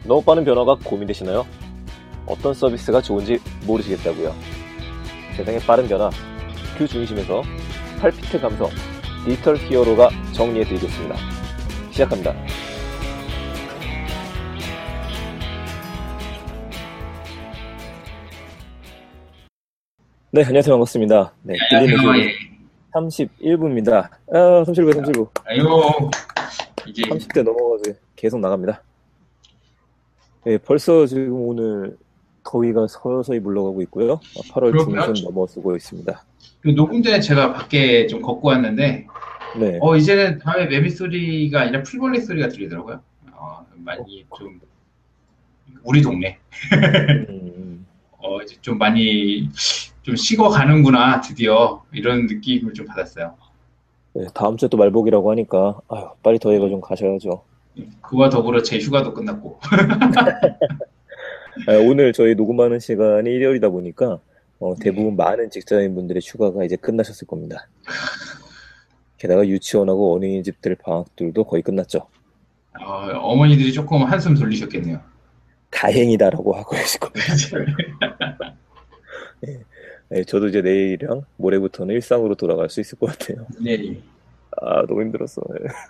너무 빠른 변화가 고민되시나요? 어떤 서비스가 좋은지 모르시겠다고요? 세상의 빠른 변화, 그 중심에서 팔피트 감성, 디지털 히어로가 정리해드리겠습니다. 시작합니다. 네, 안녕하세요. 반갑습니다. 네, 안녕하세요. 31부입니다. 아, 37부. 아유, 이제 30대 넘어가서 계속 나갑니다. 네, 벌써 지금 오늘 더위가 서서히 물러가고 있고요. 8월 중순 넘어서고 있습니다. 그 녹음 전에 제가 밖에 좀 걷고 왔는데, 네. 이제는 밤에 매미 소리가 아니라 풀벌레 소리가 들리더라고요. 많이 좀, 우리 동네. 이제 좀 많이 좀 식어가는구나, 드디어. 이런 느낌을 좀 받았어요. 네, 다음 주에 또 말복이라고 하니까, 빨리 더위가 좀 가셔야죠. 그와 더불어 제 휴가도 끝났고. 오늘 저희 녹음하는 시간이 일요일이다 보니까, 대부분 많은 직장인분들의 휴가가 이제 끝나셨을 겁니다. 게다가 유치원하고 어린이집들 방학들도 거의 끝났죠. 어머니들이 조금 한숨 돌리셨겠네요. 다행이다라고 하고 계실 겁니다. 네, 저도 이제 내일이랑 모레부터는 일상으로 돌아갈 수 있을 것 같아요. 네. 너무 힘들었어.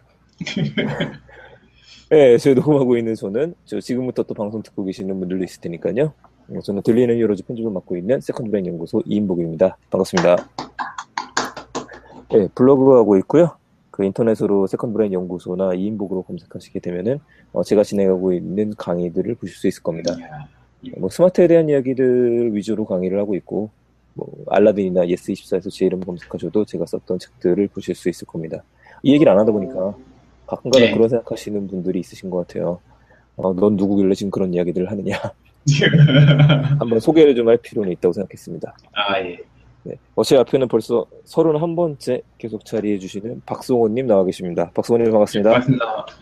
네, 저희 녹음하고 있는 저는 지금부터 또 방송 듣고 계시는 분들도 있을 테니까요. 저는 들리는 히어로즈 편집을 맡고 있는 세컨드 브레인 연구소 이인복입니다. 반갑습니다. 네, 블로그 하고 있고요. 그 인터넷으로 세컨드 브레인 연구소나 이인복으로 검색하시게 되면은 제가 진행하고 있는 강의들을 보실 수 있을 겁니다. 스마트에 대한 이야기들 위주로 강의를 하고 있고, 알라딘이나 예스24에서 제 이름 검색하셔도 제가 썼던 책들을 보실 수 있을 겁니다. 이 얘기를 안 하다 보니까 가끔가다 그런 생각하시는 분들이 있으신 것 같아요. 넌 누구길래 지금 그런 이야기들을 하느냐. 한번 소개를 좀 할 필요는 있다고 생각했습니다. 예. 네. 제 앞에는 벌써 31번째 계속 자리해주시는 박성호님 나와 계십니다. 박성호님 반갑습니다. 반갑습니다. 네.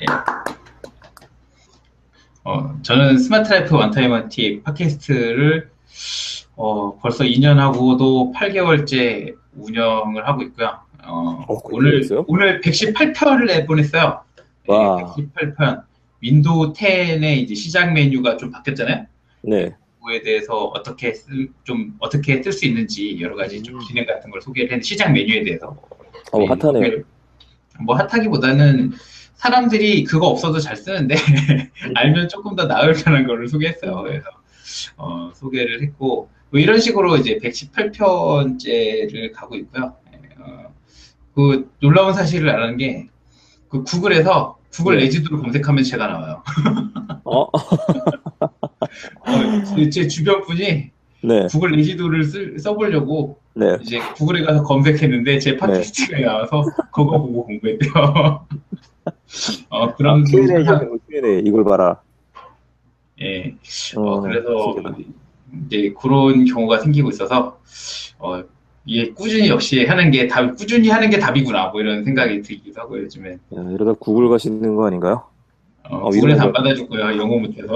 저는 스마트 라이프 원타임 팁 팟캐스트를 벌써 2년하고도 8개월째 운영을 하고 있고요. 오늘 118편을 내보냈어요. 와. 118편. 윈도우 10의 이제 시작 메뉴가 좀 바뀌었잖아요. 네. 그거에 대해서 어떻게 쓸 수 있는지 여러 가지 좀 기능 같은 걸 소개를 했는데, 시작 메뉴에 대해서. 핫하네요. 핫하기보다는 사람들이 그거 없어도 잘 쓰는데 알면 조금 더 나을 만한 거를 소개했어요. 그래서 소개를 했고, 이런 식으로 이제 118편째를 가고 있고요. 그 놀라운 사실을 아는 게, 그 구글에서 구글 레지도를 검색하면 제가 나와요. 제 주변 분이 구글 레지도를 써보려고 이제 구글에 가서 검색했는데 제 팟캐스트가 나와서 그거 보고 공부했대요. 그런 Q&A 이걸 봐라. 예. 그래서 이제 그런 경우가 생기고 있어서 이게 꾸준히 하는 게 답이구나, 이런 생각이 들기도 하고, 요즘에. 이러다 구글 가시는 거 아닌가요? 구글에서 안 받아줄 거야, 영어 못해서.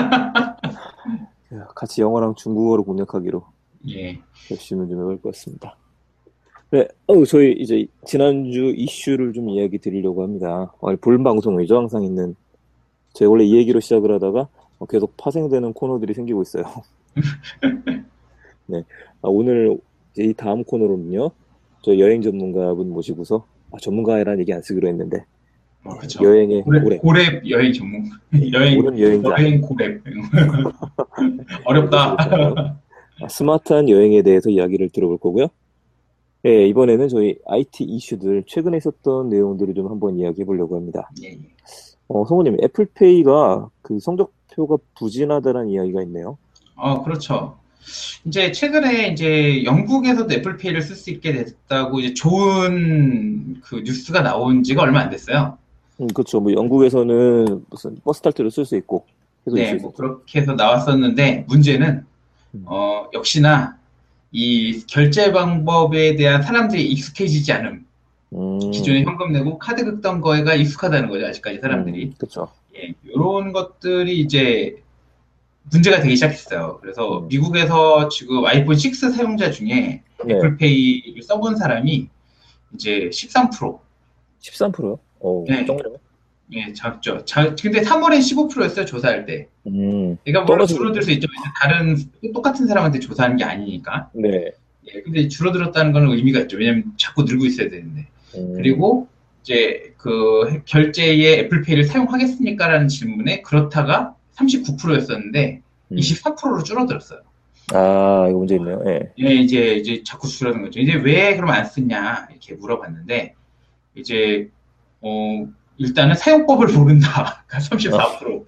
같이 영어랑 중국어로 공략하기로. 예. 열심히 좀 해볼 것 같습니다. 네, 저희 이제 지난주 이슈를 좀 이야기 드리려고 합니다. 본 방송이죠, 항상 있는. 제가 원래 이 얘기로 시작을 하다가 계속 파생되는 코너들이 생기고 있어요. 네, 오늘 이제 이 다음 코너로는요, 저희 여행 전문가분 모시고서 전문가라는 얘기 안 쓰기로 했는데, 그렇죠. 여행의 고렙 여행 전문가. 여행 고렙. 어렵다. 스마트한 여행에 대해서 이야기를 들어볼 거고요. 네, 이번에는 저희 IT 이슈들, 최근에 있었던 내용들을 좀 한번 이야기해 보려고 합니다. 예. 성우님, 애플페이가 그 성적표가 부진하다는 이야기가 있네요. 그렇죠. 이제 최근에 이제 영국에서도 애플페이를 쓸 수 있게 됐다고 이제 좋은 그 뉴스가 나온 지가 얼마 안 됐어요. 그렇죠. 영국에서는 무슨 버스 탈 때도 쓸 수 있고. 네, 그렇게 해서 나왔었는데, 문제는 역시나 이 결제 방법에 대한 사람들이 익숙해지지 않음. 기존에 현금 내고 카드 긁던 거가 익숙하다는 거죠, 아직까지 사람들이. 그렇죠. 예, 이런 것들이 이제 문제가 되기 시작했어요. 그래서 미국에서 지금 아이폰 6 사용자 중에 애플페이를 써본 사람이 이제 13%. 13%요? 네. 정도요? 예, 작죠. 근데 3월에 15%였어요, 조사할 때. 그러니까 물론 떨어지고 줄어들 수 있죠. 다른 똑같은 사람한테 조사하는 게 아니니까. 네. 예, 근데 줄어들었다는 건 의미가 있죠. 왜냐면 자꾸 늘고 있어야 되는데. 그리고 이제 그 결제에 애플페이를 사용하겠습니까라는 질문에 그렇다가 39%였었는데 24%로 줄어들었어요. 아, 이거 문제 있네요. 예. 예, 이제 자꾸 줄어든 거죠. 이제 왜 그럼 안 쓰냐 이렇게 물어봤는데 이제 일단은 사용법을 모른다. 34%.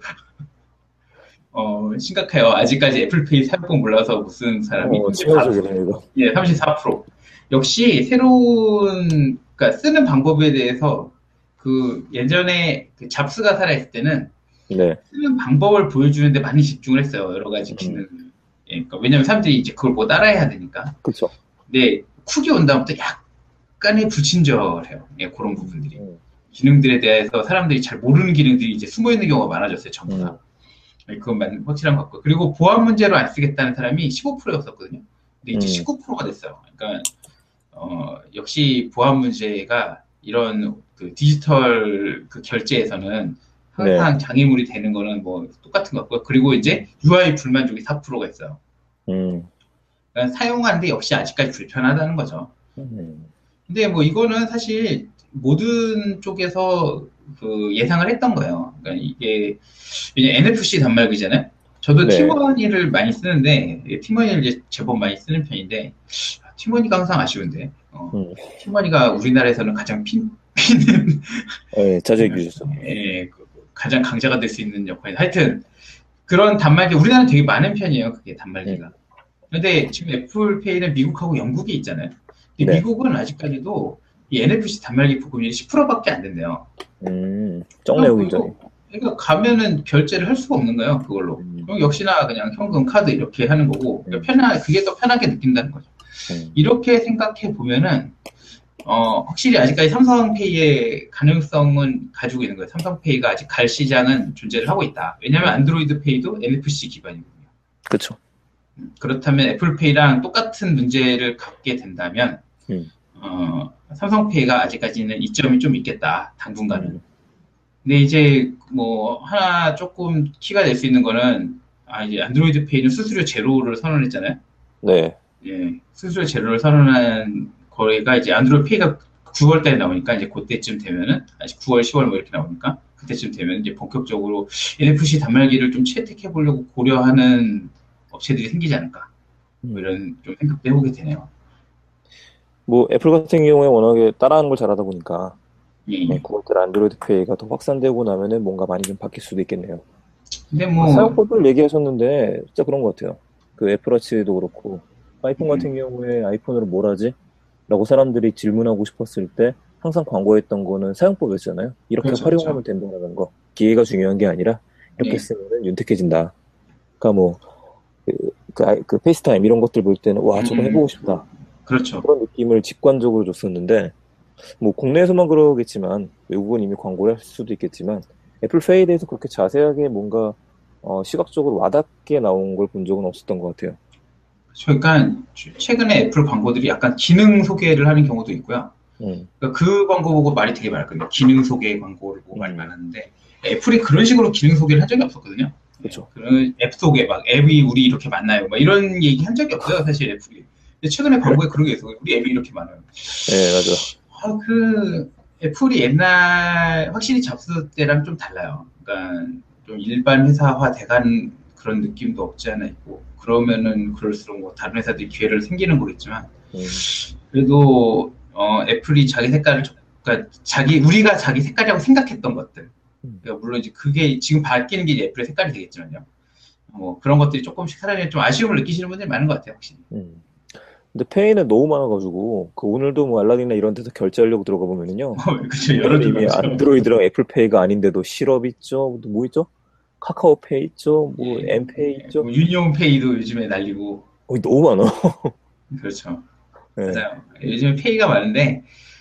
심각해요. 아직까지 애플페이 사용법 몰라서 못 쓰는 사람이 34%. 치명적이네, 이거. 예, 34%. 역시 새로운, 그러니까 쓰는 방법에 대해서 그 예전에 그 잡스가 살아있을 때는 네. 쓰는 방법을 보여주는데 많이 집중을 했어요. 여러 가지 기능. 예, 그러니까 왜냐면 사람들이 이제 그걸 뭐 따라해야 되니까. 그쵸. 근데 쿡이 온 다음부터 약간의 불친절해요. 예, 그런 부분들이. 기능들에 대해서 사람들이 잘 모르는 기능들이 이제 숨어 있는 경우가 많아졌어요. 전부 다. 그건 확실한 것 같고. 그리고 보안 문제로 안 쓰겠다는 사람이 15%였었거든요. 근데 이제 19%가 됐어요. 그러니까, 역시 보안 문제가 이런 그 디지털 그 결제에서는 항상 장애물이 되는 거는 뭐 똑같은 것 같고요. 그리고 이제 UI 불만족이 4%가 있어요. 그러니까 사용하는데 역시 아직까지 불편하다는 거죠. 근데 뭐 이거는 사실 모든 쪽에서 그 예상을 했던 거예요. 그러니까 이게 NFC 단말기잖아요. 저도 티머니를 많이 쓰는데 티머니를 이제 제법 많이 쓰는 편인데 티머니가 항상 아쉬운데 티머니가 우리나라에서는 가장 피는 자주 얘기해 주셨어. 예, 가장 강자가 될 수 있는 역할이 하여튼 그런 단말기 우리나라는 되게 많은 편이에요. 그게 단말기가. 근데 지금 애플페이는 미국하고 영국에 있잖아요. 근데 미국은 아직까지도 이 NFC 단말기 부금률이 10%밖에 안 된대요. 적네요, 굉장히. 그러니까 가면은 결제를 할 수가 없는 거예요, 그걸로. 그럼 역시나 그냥 현금, 카드 이렇게 하는 거고, 그게 더 편하게 느낀다는 거죠. 이렇게 생각해 보면은, 확실히 아직까지 삼성페이의 가능성은 가지고 있는 거예요. 삼성페이가 아직 갈 시장은 존재를 하고 있다. 왜냐면 안드로이드 페이도 NFC 기반이거든요. 그렇죠. 그렇다면 애플페이랑 똑같은 문제를 갖게 된다면, 삼성페이가 아직까지는 이점이 좀 있겠다, 당분간은. 근데 이제 뭐 하나 조금 키가 될 수 있는 거는 이제 안드로이드 페이는 수수료 제로를 선언했잖아요. 네. 예, 수수료 제로를 선언한 거래가 이제 안드로이드 페이가 9월달에 나오니까 이제 그때쯤 되면은 9월, 10월 뭐 이렇게 나오니까 그때쯤 되면 이제 본격적으로 NFC 단말기를 좀 채택해 보려고 고려하는 업체들이 생기지 않을까. 뭐 이런 좀 생각도 해보게 되네요. 뭐 애플 같은 경우에 워낙에 따라하는 걸 잘하다 보니까. 예. 그것들 안드로이드 페이가 더 확산되고 나면은 뭔가 많이 좀 바뀔 수도 있겠네요. 근데 뭐 사용법을 얘기하셨는데 진짜 그런 것 같아요. 그 애플워치도 그렇고 아이폰 같은 경우에 아이폰으로 뭘 하지? 라고 사람들이 질문하고 싶었을 때 항상 광고했던 거는 사용법이었잖아요. 이렇게 그렇죠, 활용하면 된다는 거. 기회가 중요한 게 아니라 이렇게 쓰면 윤택해진다. 그러니까 뭐 그 페이스타임 이런 것들 볼 때는 와 저거 해보고 싶다. 그렇죠. 그런 느낌을 직관적으로 줬었는데 뭐 국내에서만 그러겠지만 외국은 이미 광고를 할 수도 있겠지만 애플페이에 대해서 그렇게 자세하게 뭔가 시각적으로 와닿게 나온 걸 본 적은 없었던 것 같아요. 그러니까 최근에 애플 광고들이 약간 기능 소개를 하는 경우도 있고요. 그러니까 그 광고 보고 말이 되게 많거든요. 기능 소개 광고를 보고 말이 많았는데 애플이 그런 식으로 기능 소개를 한 적이 없었거든요. 그렇죠. 그런 앱 소개 막 앱이 우리 이렇게 많나요? 막 이런 얘기 한 적이 없어요, 사실 애플이. 근데 최근에 광고에 그런 게 있어요. 우리 앱이 이렇게 많아요. 네, 맞아. 애플이 옛날 확실히 잡스 때랑 좀 달라요. 그러니까 좀 일반 회사화 돼간 그런 느낌도 없지 않아 있고 그러면은 그럴수록 뭐 다른 회사들이 기회를 생기는 거겠지만 그래도 애플이 자기 색깔을 그러니까 우리가 자기 색깔이라고 생각했던 것들 그러니까 물론 이제 그게 지금 바뀌는 게 애플의 색깔이 되겠지만요. 뭐 그런 것들이 조금씩 사람이 좀 아쉬움을 느끼시는 분들이 많은 것 같아요, 확실히. 근데 페이는 너무 많아가지고 오늘도 뭐 알라딘이나 이런 데서 결제하려고 들어가 보면은요. 그렇죠. 여러 이미 안드로이드랑 애플페이가 아닌데도 실업 있죠, 뭐 있죠? 카카오페이 있죠, 뭐 엠페이 있죠. 뭐 유니온페이도 요즘에 날리고. 너무 많아. 그렇죠. 네. 맞아요. 요즘 페이가 많은데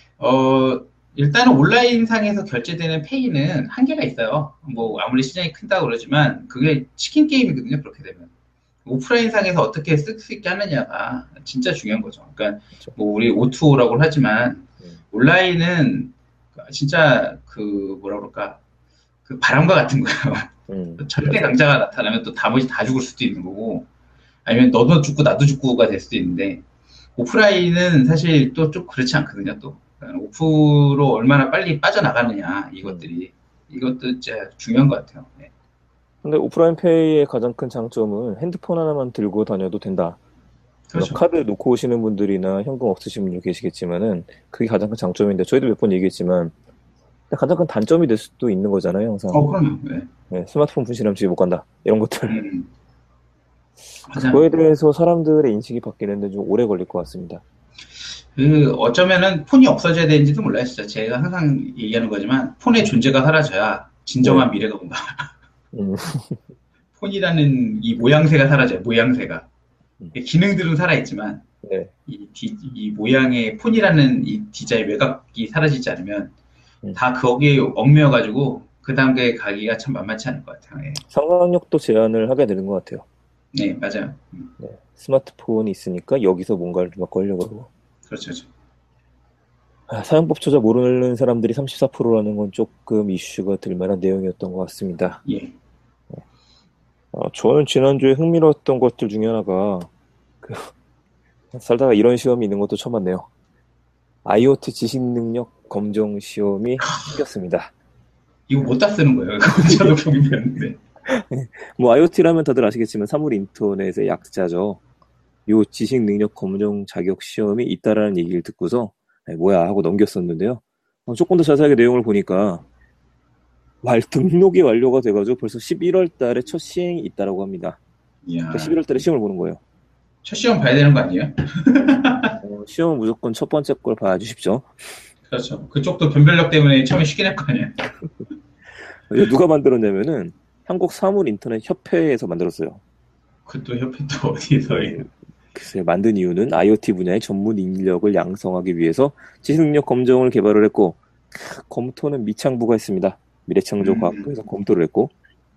일단은 온라인상에서 결제되는 페이는 한계가 있어요. 뭐 아무리 시장이 큰다고 그러지만 그게 치킨 게임이거든요. 그렇게 되면. 오프라인상에서 어떻게 쓸 수 있게 하느냐가 진짜 중요한 거죠. 그러니까 그렇죠. 뭐 우리 O2O라고 하지만 온라인은 진짜 뭐라 그럴까 그 바람과 같은 거예요. 절대 맞아요. 강자가 나타나면 또 나머지 다 죽을 수도 있는 거고, 아니면 너도 죽고 나도 죽고가 될 수도 있는데, 오프라인은 사실 또 좀 그렇지 않거든요, 또. 오프로 얼마나 빨리 빠져나가느냐, 음. 이것들이. 이것도 진짜 중요한 것 같아요. 네. 근데 오프라인 페이의 가장 큰 장점은 핸드폰 하나만 들고 다녀도 된다. 물론 그렇죠. 카드 놓고 오시는 분들이나 현금 없으신 분들 계시겠지만은 그게 가장 큰 장점인데 저희도 몇 번 얘기했지만 가장 큰 단점이 될 수도 있는 거잖아요, 항상. 그럼요. 네. 네, 스마트폰 분실하면 집에 못 간다. 이런 것들. 음, 그거에 맞아요. 대해서 사람들의 인식이 바뀌는데 좀 오래 걸릴 것 같습니다. 어쩌면은 폰이 없어져야 되는지도 몰라요, 진짜. 제가 항상 얘기하는 거지만, 폰의 존재가 사라져야 네. 진정한 미래가 온다. 음, 폰이라는 이 모양새가 사라져요, 모양새가. 음, 기능들은 살아있지만, 네. 이 모양의 폰이라는 이 디자인 외곽이 사라지지 않으면, 음. 다 거기에 얽매여가지고, 그 단계에 가기가 참 만만치 않을 것 같아요. 예. 상상력도 제한을 하게 되는 것 같아요. 네, 맞아요. 네. 스마트폰이 있으니까 여기서 뭔가를 좀 바꾸려고 하고. 그렇죠. 그렇죠. 사용법 조차 모르는 사람들이 34%라는 건 조금 이슈가 될 만한 내용이었던 것 같습니다. 예. 저는 지난주에 흥미로웠던 것들 중에 하나가 그, 살다가 이런 시험이 있는 것도 처음 봤네요. IoT 지식 능력 검정 시험이 생겼습니다. 이거 못 다 쓰는 거예요. 저도 보긴 봤는데. 뭐 IoT라면 다들 아시겠지만 사물 인터넷의 약자죠. 요 지식 능력 검정 자격 시험이 있다라는 얘기를 듣고서 뭐야 하고 넘겼었는데요. 조금 더 자세하게 내용을 보니까 등록이 완료가 돼가지고 벌써 11월 달에 첫 시행이 있다라고 합니다. 그러니까 이야, 11월 달에 시험을 보는 거예요. 첫 시험 봐야 되는 거 아니에요? 시험은 무조건 첫 번째 걸 봐야 주십시오. 그렇죠. 그쪽도 변별력 때문에 처음에 쉽게 낼 거 아니에요. 이거 누가 만들었냐면은 한국 사물 인터넷 협회에서 만들었어요. 그것도 협회 또 어디서 네, 해요? 글쎄 만든 이유는 IoT 분야의 전문 인력을 양성하기 위해서 지식능력 검정을 개발을 했고 검토는 미창부가 했습니다. 미래창조과학부에서 검토를 했고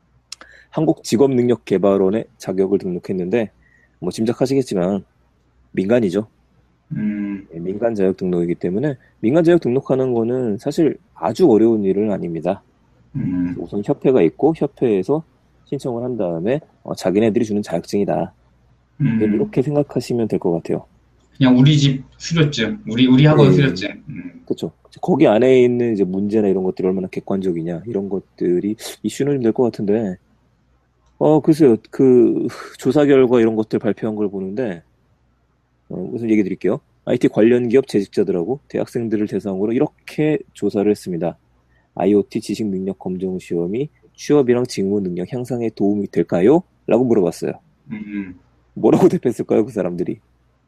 한국직업능력개발원에 자격을 등록했는데 뭐 짐작하시겠지만 민간이죠. 음, 네, 민간 자격 등록이기 때문에 민간 자격 등록하는 거는 사실 아주 어려운 일은 아닙니다. 음, 우선 협회가 있고 협회에서 신청을 한 다음에 자기네들이 주는 자격증이다. 음. 이렇게 생각하시면 될 것 같아요. 그냥 우리 집 수료증, 우리 학원 네, 수료증. 그렇죠. 거기 안에 있는 이제 문제나 이런 것들이 얼마나 객관적이냐 이런 것들이 이슈는 좀 될 것 같은데, 글쎄요. 그 조사 결과 이런 것들 발표한 걸 보는데 우선 얘기 드릴게요. IT 관련 기업 재직자들하고 대학생들을 대상으로 이렇게 조사를 했습니다. IoT 지식 능력 검정 시험이 취업이랑 직무 능력 향상에 도움이 될까요? 라고 물어봤어요. 음. 뭐라고 대답했을까요, 그 사람들이?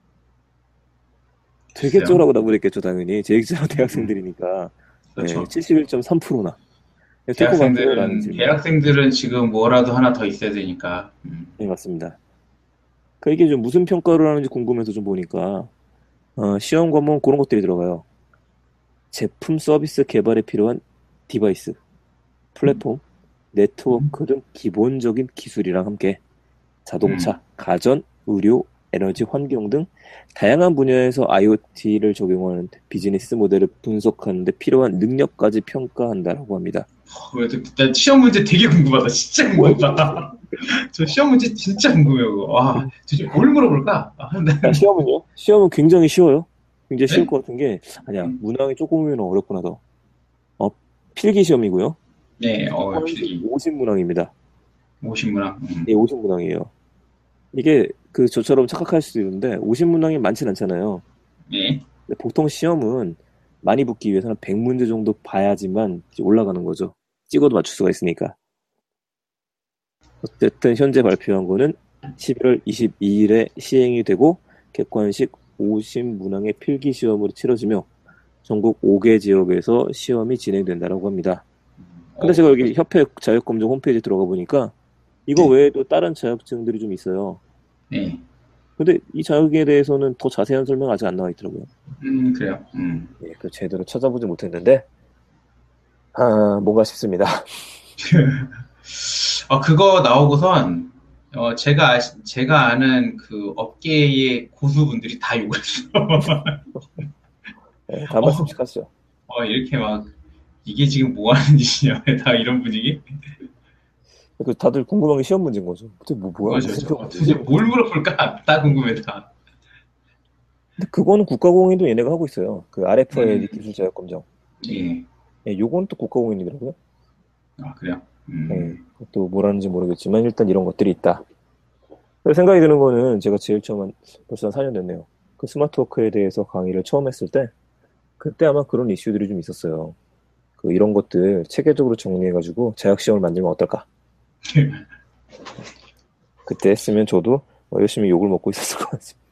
글쎄요. 되겠죠라고 답을했겠죠, 당연히. 재직자랑 음, 대학생들이니까. 네, 그렇죠. 71.3%나. 될 것 같아요? 라는 질문. 대학생들은 지금 뭐라도 하나 더 있어야 되니까. 네, 맞습니다. 이게 좀 무슨 평가를 하는지 궁금해서 좀 보니까, 시험 과목 그런 것들이 들어가요. 제품 서비스 개발에 필요한 디바이스, 음, 플랫폼, 음, 네트워크 등 기본적인 기술이랑 함께 음. 자동차, 가전, 의료, 에너지, 환경 등 다양한 분야에서 IoT를 적용하는 비즈니스 모델을 분석하는 데 필요한 능력까지 평가한다라고 합니다. 나 시험 문제 되게 궁금하다. 진짜 뭐야, 그거? 궁금하다. 저 시험 문제 진짜 궁금해요. 그거. 도대체 뭘 물어볼까? 시험은요? 시험은 굉장히 쉬워요. 굉장히 쉬울 네? 것 같은 게, 아니야, 음, 문항이 조금이면 어렵구나, 더. 어, 필기 시험이고요. 네, 객관식 필기. 50문항입니다. 오신구나. 예, 50문항이에요. 이게 저처럼 착각할 수도 있는데 50문항이 많진 않잖아요. 네. 근데 보통 시험은 많이 붙기 위해서는 100문제 정도 봐야지만 이제 올라가는 거죠. 찍어도 맞출 수가 있으니까. 어쨌든 현재 발표한 거는 11월 22일에 시행이 되고 객관식 50문항의 필기 시험으로 치러지며 전국 5개 지역에서 시험이 진행된다고 합니다. 근데 제가 여기 협회 자격검정 홈페이지 들어가 보니까 이거 네. 외에도 다른 자격증들이 좀 있어요. 네. 근데 이 자격에 대해서는 더 자세한 설명 아직 안 나와 있더라고요. 그래요. 예, 그 제대로 찾아보지 못했는데, 뭔가 싶습니다. 그거 나오고선, 제가 아는 그 업계의 고수분들이 다 욕을 했어. 예, 다 어, 말씀씩 하시죠. 이렇게 막 이게 지금 뭐 하는 짓이냐, 다 이런 분위기? 그 다들 궁금한 게 시험 문제인 거죠. 도대체 뭐야? 맞아, 무슨 저 시험 도대체 문제지? 뭘 물어볼까? 다 궁금해, 다. 근데 그거는 국가공인도 얘네가 하고 있어요. 그 RFID 음, 기술 자격 검정. 예. 예, 요건 또 국가공인이더라고요. 아, 그래요? 예, 또 뭐라는지 모르겠지만 일단 이런 것들이 있다. 그래서 생각이 드는 거는 제가 제일 처음 벌써 한 4년 됐네요. 그 스마트워크에 대해서 강의를 처음 했을 때 그때 아마 그런 이슈들이 좀 있었어요. 그 이런 것들 체계적으로 정리해가지고 자격시험을 만들면 어떨까? 그때 했으면 저도 열심히 욕을 먹고 있었을 것 같습니다.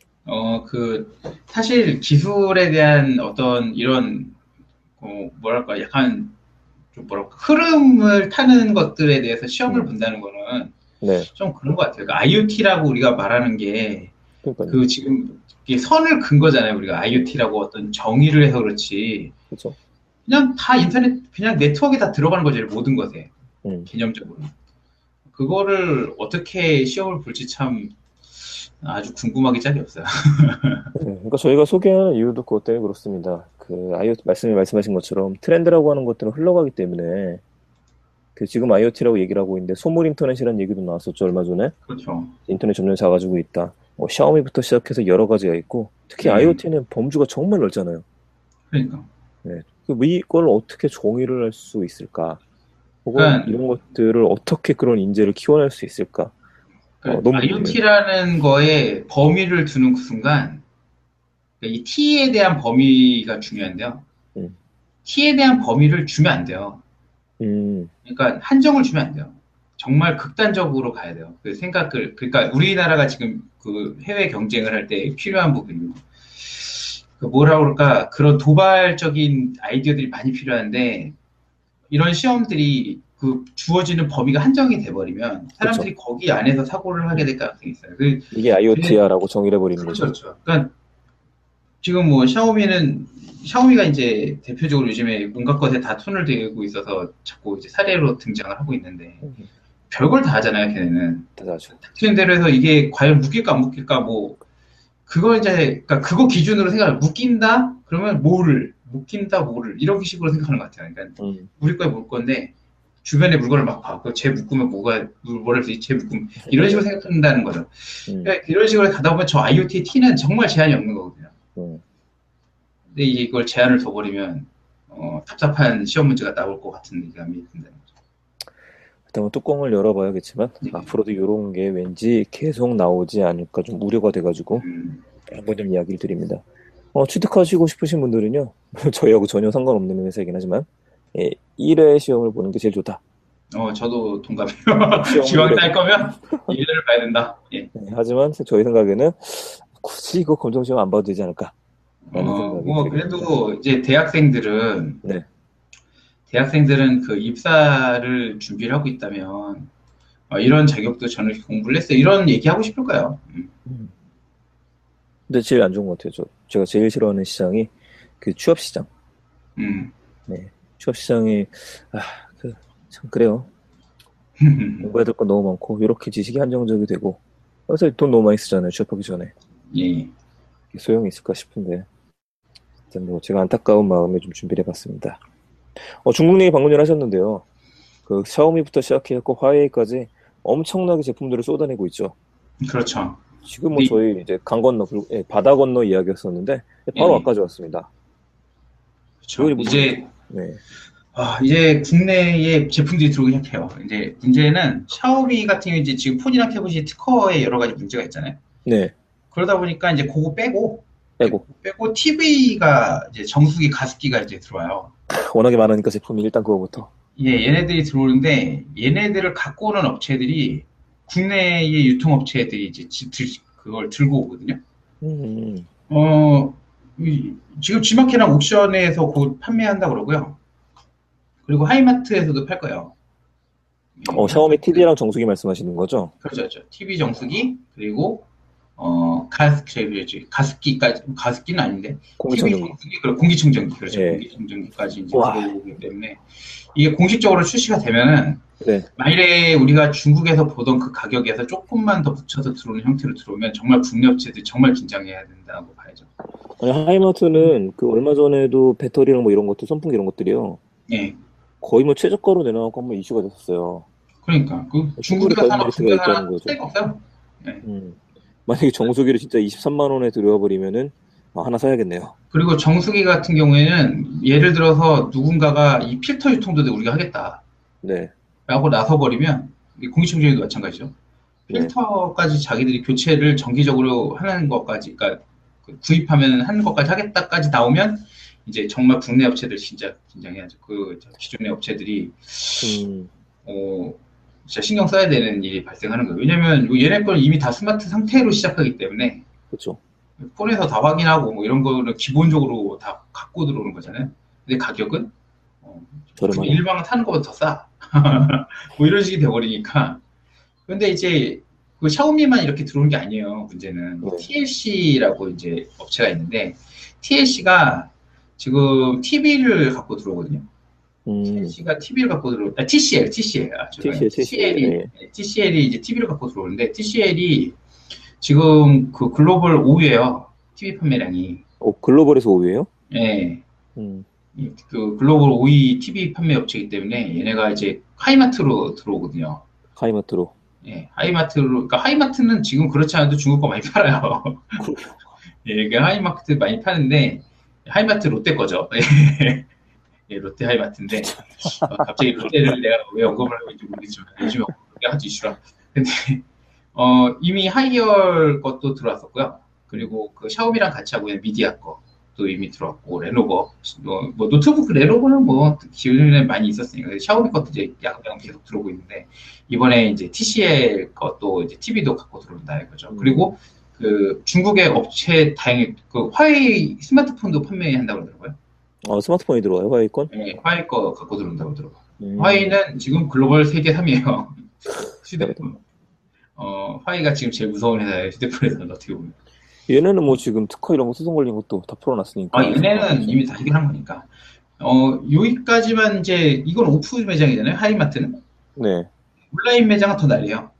사실 기술에 대한 어떤 이런, 뭐랄까, 약간, 좀 뭐랄까, 흐름을 타는 것들에 대해서 시험을 음, 본다는 거는 네, 좀 그런 것 같아요. 그러니까 IoT라고 우리가 말하는 게, 그러니까요. 그 지금, 이게 선을 긋은 거잖아요. 우리가 IoT라고 어떤 정의를 해서 그렇지. 그렇죠. 그냥 다 인터넷, 그냥 네트워크에 다 들어가는 거죠. 모든 것에. 음. 개념적으로. 그거를 어떻게 시험을 볼지 참 아주 궁금하기 짝이 없어요. 네, 그러니까 저희가 소개하는 이유도 그것 때문에 그렇습니다. 그 IoT 말씀하신 것처럼 트렌드라고 하는 것들은 흘러가기 때문에 그 지금 IoT라고 얘기를 하고 있는데 소물 인터넷이라는 얘기도 나왔었죠 얼마 전에. 그렇죠. 인터넷 점점 작아지고 있다. 뭐 샤오미부터 시작해서 여러 가지가 있고 특히 음, IoT는 범주가 정말 넓잖아요. 그러니까. 네. 이걸 어떻게 정의를 할 수 있을까? 혹은 그러니까 이런 것들을 어떻게 그런 인재를 키워낼 수 있을까? 너무 궁금해요. IoT라는 거에 범위를 두는 그 순간, 이 T에 대한 범위가 중요한데요. 음, T에 대한 범위를 주면 안 돼요. 음, 그러니까 한정을 주면 안 돼요. 정말 극단적으로 가야 돼요. 그 생각을, 그러니까 우리나라가 지금 그 해외 경쟁을 할 때 필요한 부분이고, 그 뭐라 그럴까, 그런 도발적인 아이디어들이 많이 필요한데, 이런 시험들이 그 주어지는 범위가 한정이 돼버리면 그렇죠. 사람들이 거기 안에서 사고를 하게 음, 될 가능성이 있어요. 그, 이게 걔네, IoT야라고 정의를 해버리는 그렇죠, 거죠. 그렇죠. 그러니까 지금 뭐 샤오미가 이제 대표적으로 요즘에 온갖 것에 다 손을 대고 있어서 자꾸 이제 사례로 등장을 하고 있는데 음, 별걸 다 하잖아요, 걔네는. 대단하죠. 닥치는 대로 해서 이게 과연 묶일까 안 묶일까 뭐 그거 이제 그러니까 그거 기준으로 생각을 묶인다 그러면 뭐를 묶인다 뭐를 이런 식으로 생각하는 것 같아요. 그러니까 음, 우리 거에 물 건데 주변에 물건을 막 봐. 그쟤 묶으면 뭐라 할수 있지? 쟤 묶으면 이런 식으로 맞아요. 생각한다는 거죠. 음, 그러니까 이런 식으로 가다 보면 저 IoT T는 정말 제한이 없는 거거든요. 음. 근데 이걸 제한을 둬버리면 답답한 시험 문제가 나올 것 같은 예감이 든다. 일단 뭐 뚜껑을 열어봐야겠지만 네. 앞으로도 이런 게 왠지 계속 나오지 않을까 좀 우려가 돼가지고 음, 한번 좀 이야기를 드립니다. 취득하시고 싶으신 분들은요, 저희하고 전혀 상관없는 회사이긴 하지만, 예, 1회 시험을 보는 게 제일 좋다. 저도 동감해요. 꼭 시험을 기왕 1회 딸 보고. 거면 1년을 봐야 된다. 예. 하지만 저희 생각에는 굳이 이거 검정시험 안 봐도 되지 않을까? 라는 생각이 뭐, 들긴 합니다. 그래도 이제 네. 대학생들은 그 입사를 준비를 하고 있다면, 이런 자격도 저는 공부를 했어요. 이런 얘기하고 싶을 거예요. 음. 근데 제일 안 좋은 것 같아요. 제가 제일 싫어하는 시장이 그 취업시장. 음. 네. 취업시장이, 아, 참, 그래요. 공부해야 될 건 너무 많고, 이렇게 지식이 한정적이 되고, 그래서 돈 너무 많이 쓰잖아요. 취업하기 전에. 예. 소용이 있을까 싶은데. 일단 뭐 제가 안타까운 마음에 좀 준비를 해봤습니다. 중국 얘기 방금 전에 하셨는데요. 그 샤오미부터 시작해서 화웨이까지 엄청나게 제품들을 쏟아내고 있죠. 그렇죠. 지금 뭐 근데, 저희 이제 강 건너, 바다 건너 이야기였었는데 바로 예. 아까지 왔습니다. 그렇죠. 이거 무슨 일이죠? 네, 이제 국내에 제품들이 들어오기 시작해요. 이제 문제는 샤오미 같은 경우 이제 지금 폰이랑 태블릿 특허에 여러 가지 문제가 있잖아요. 네, 그러다 보니까 이제 그거 빼고 빼고 TV가 이제 정수기 가습기가 이제 들어와요. 워낙에 많으니까 제품이 일단 그거부터. 예, 얘네들이 들어오는데 얘네들을 갖고 오는 업체들이 국내의 유통업체들이 이제 그걸 들고 오거든요. 음, 어, 지금 G마켓이랑 옥션에서 곧 판매한다 그러고요. 그리고 하이마트에서도 팔 거예요. 예, 샤오미 TV랑 정수기 말씀하시는 거죠? 그렇죠, 그렇죠. TV 정수기 그리고 가습기는 아닌데 TV 공기청정기. 정수기 그리고 공기청정기 그렇죠. 예, 공기청정기까지 이제 와, 들어오기 때문에 이게 공식적으로 출시가 되면은 네. 만일에 우리가 중국에서 보던 그 가격에서 조금만 더 붙여서 들어오는 형태로 들어오면 정말 국내 업체들이 정말 긴장해야 된다고 봐야죠. 아니, 하이마트는 그 얼마 전에도 배터리랑 뭐 이런 것들, 선풍기 이런 것들이요. 예. 거의 뭐 최저가로 내놔갖고 한번 이슈가 됐었어요. 그러니까 그 충분히 중국에서 사나 메리트가 국내에서 있다는 사나 거죠. 차이가 없어요. 예. 만약에 정수기를 진짜 23만 원에 들어와 버리면은 하나 사야겠네요. 그리고 정수기 같은 경우에는 예를 들어서 누군가가 이 필터 유통도 우리가 하겠다. 네, 라고 나서버리면 공기청정기도 마찬가지죠. 네, 필터까지 자기들이 교체를 정기적으로 하는 것까지, 그러니까 구입하면 하는 것까지 하겠다까지 나오면 이제 정말 국내 업체들 진짜 긴장해야죠. 그 기존의 업체들이 진짜 신경 써야 되는 일이 발생하는 거예요. 왜냐면 얘네 걸 이미 다 스마트 상태로 시작하기 때문에 그렇죠. 폰에서 다 확인하고 뭐 이런 거는 기본적으로 다 갖고 들어오는 거잖아요. 근데 가격은 저렴하네. 일반 타는 것보다 더 싸. 뭐 이런 식이 돼버리니까. 근데 이제 그 샤오미만 이렇게 들어오는 게 아니에요. 문제는 네. TLC라고 이제 업체가 있는데 TLC가 지금 TV를 갖고 들어오거든요. TLC가 TV를 갖고 TCL. TCL이 이제 TV를 갖고 들어오는데 TCL이 지금 그 글로벌 5위예요. TV 판매량이. 글로벌에서 5위예요? 네. 그 글로벌 5위 TV 판매 업체이기 때문에 얘네가 이제 하이마트로 들어오거든요. 하이마트로. 예, 하이마트로, 그러니까 하이마트는 지금 그렇지 않아도 중국 거 많이 팔아요. 예, 그 하이마트 많이 파는데, 하이마트 롯데 거죠. 예, 롯데 하이마트인데, 갑자기 롯데를 내가 왜 언급을 하고 있는지 모르겠지만, 요즘에 아주 이슈라. 근데, 이미 하이얼 것도 들어왔었고요. 그리고 그 샤오미랑 같이 하고 있는 미디아 거도 이미 들어왔고, 레노버, 뭐 노트북 레노버는 뭐 기존에 많이 있었으니까, 샤오미 것도 이제 야금야금 계속 들어오고 있는데, 이번에 이제 TCL 것도 이제 TV도 갖고 들어온다 이거죠. 그리고 그 중국의 업체 다행히 그 화웨이 스마트폰도 판매한다고 그러더라고요. 스마트폰이 들어와요, 화웨이 건? 네, 화웨이 거 갖고 들어온다고 그러더라고요. 화웨이는 지금 글로벌 세계 3위에요. 휴대폰. 화웨이가 지금 제일 무서운 회사예요. 휴대폰에서는 어떻게 보면. 얘네는 뭐 지금 특허 이런 거 소송 걸린 것도 다 풀어놨으니까. 얘네는 이미 다 해결한 거니까. 여기까지만 이제 이건 오프 매장이잖아요. 하이마트는. 네. 온라인 매장은 더 난리예요.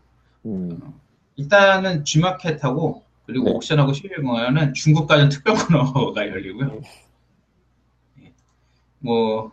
일단은 G마켓하고 그리고 네. 옥션하고 11공화는 중국까지는 특별 코너가 열리고요. 뭐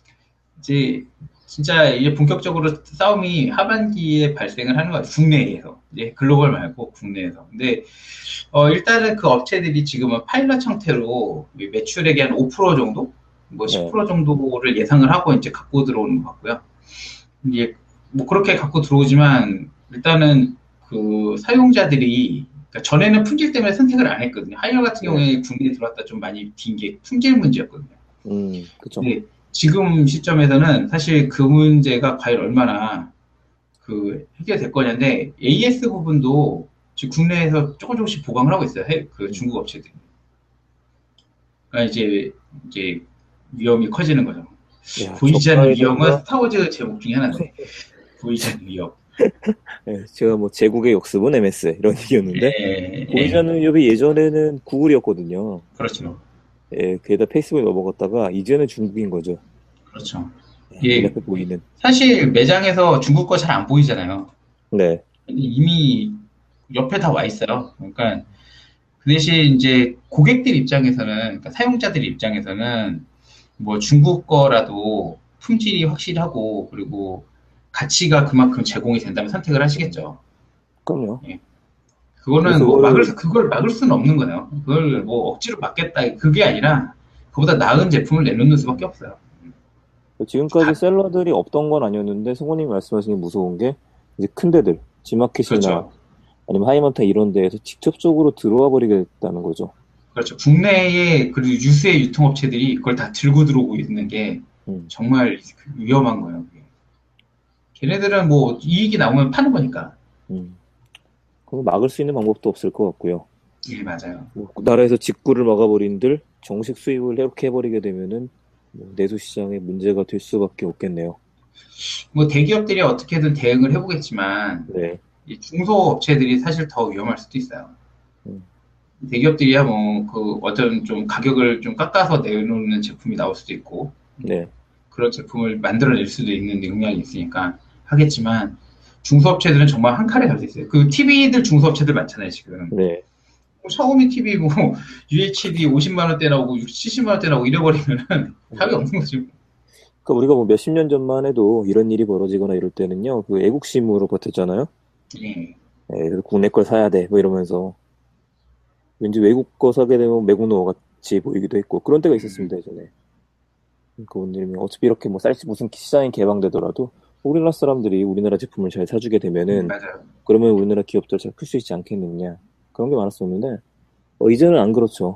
이제 진짜 이제 본격적으로 싸움이 하반기에 발생을 하는 것 같아요. 국내에서 이제 글로벌 말고 국내에서. 근데 일단은 그 업체들이 지금은 파일럿 형태로 매출액의 한 5% 정도, 뭐 10% 정도를 예상을 하고 이제 갖고 들어오는 것 같고요. 이제 뭐 그렇게 갖고 들어오지만 일단은 그 사용자들이 그러니까 전에는 품질 때문에 선택을 안 했거든요. 하이어 같은 경우에 국내에 들어왔다 좀 많이 빈 게 품질 문제였거든요. 그렇죠. 근데 지금 시점에서는 사실 그 문제가 과연 얼마나 그 해결될 거냐인데 AS 부분도 지금 국내에서 조금씩 보강을 하고 있어요. 그 중국 업체들이. 그러니까 이제 위험이 커지는 거죠. 야, 보이지 않는 위험은 스타워즈 제목 중에 하나인데 보이지 않는 위협. 네, 제가 뭐 제국의 역습은 MS 이런 얘기였는데 보이지 않는 위협이 예전에는 구글이었거든요. 그렇죠. 예, 그에다 페이스북에 넘어갔다가 이제는 중국인 거죠. 그렇죠. 예, 앞에 보이는. 사실 매장에서 중국 거 잘 안 보이잖아요. 네. 근데 이미 옆에 다 와 있어요. 그러니까 그 대신 이제 고객들 입장에서는, 그러니까 사용자들 입장에서는 뭐 중국 거라도 품질이 확실하고 그리고 가치가 그만큼 제공이 된다면 선택을 하시겠죠. 그럼요. 예. 그거는 뭐 그걸 막을 수는 없는 거예요. 그걸 뭐 억지로 막겠다 그게 아니라 그보다 나은 제품을 내놓는 수밖에 없어요. 지금까지 셀러들이 없던 건 아니었는데 성우님이 말씀하신 게 무서운 게 이제 큰 데들 G마켓이나 그렇죠. 아니면 하이마트 이런 데에서 직접적으로 들어와 버리게 됐다는 거죠. 그렇죠. 국내에 그리고 유수의 유통업체들이 그걸 다 들고 들어오고 있는 게 정말 위험한 거예요. 걔네들은 뭐 이익이 나오면 파는 거니까. 그럼 막을 수 있는 방법도 없을 것 같고요. 예, 맞아요. 뭐 나라에서 직구를 막아버린들 정식 수입을 이렇게 해버리게 되면은 뭐 내수 시장에 문제가 될 수밖에 없겠네요. 뭐 대기업들이 어떻게든 대응을 해보겠지만 네. 이 중소업체들이 사실 더 위험할 수도 있어요. 대기업들이야 뭐 그 어떤 좀 가격을 좀 깎아서 내놓는 제품이 나올 수도 있고 네. 그런 제품을 만들어낼 수도 있는 능력이 있으니까 하겠지만 중소업체들은 정말 한 칼에 갈 수 있어요. 그 TV들 중소업체들 많잖아요 지금. 네. 샤오미 TV 뭐 UHD 50만 원대 나오고 70만 원대 나오고 이래버리면은 답이 없는 거죠. 그러니까 우리가 뭐 몇십 년 전만 해도 이런 일이 벌어지거나 이럴 때는요, 그 애국심으로 버텼잖아요. 예, 예, 그래서 국내 걸 사야 돼, 뭐 이러면서. 왠지 외국 거 사게 되면 매국노 같이 보이기도 했고, 그런 때가 있었습니다, 예전에. 그러니까 오늘 어차피 이렇게 뭐 쌀, 무슨 시장이 개방되더라도, 우리나라 사람들이 우리나라 제품을 잘 사주게 되면은, 맞아요. 그러면 우리나라 기업들 잘 클 수 있지 않겠느냐. 그런 게 많았었는데, 이제는 안 그렇죠.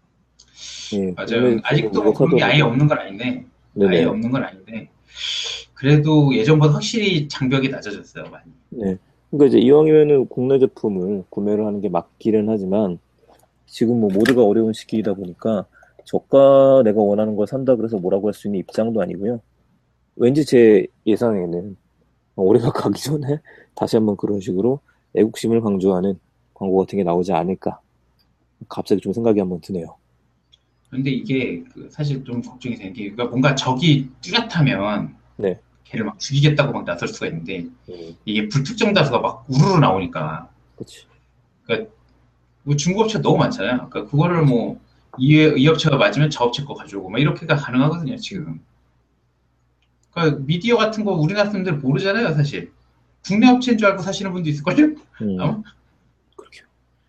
예, 국내 맞아요. 제품 아직도 우리가 뭐 그런 게 아예 사더라도. 없는 건 아닌데, 아예 네네. 없는 건 아닌데, 그래도 예전보다 확실히 장벽이 낮아졌어요, 많이. 네. 그러니까 이제 이왕이면은 국내 제품을 구매를 하는 게 맞기는 하지만, 지금 뭐 모두가 어려운 시기이다 보니까, 저가 내가 원하는 걸 산다 그래서 뭐라고 할 수 있는 입장도 아니고요. 왠지 제 예상에는 올해가 가기 전에 다시 한번 그런 식으로 애국심을 강조하는 광고 같은 게 나오지 않을까. 갑자기 좀 생각이 한번 드네요. 근데 이게 사실 좀 걱정이 되는 게, 그러니까 뭔가 적이 뚜렷하면 네. 걔를 막 죽이겠다고 막 나설 수가 있는데, 음, 이게 불특정 다수가 막 우르르 나오니까, 그치. 그러니까 뭐 중고업체 너무 많잖아요. 그러니까 그거를 그치. 뭐 이 업체가 맞으면 저 업체 거 가져오고 막 이렇게가 가능하거든요, 지금. 그러니까 미디어 같은 거 우리나라 사람들 모르잖아요, 사실. 국내 업체인 줄 알고 사시는 분도 있을걸요? 음, 아마? 그렇게.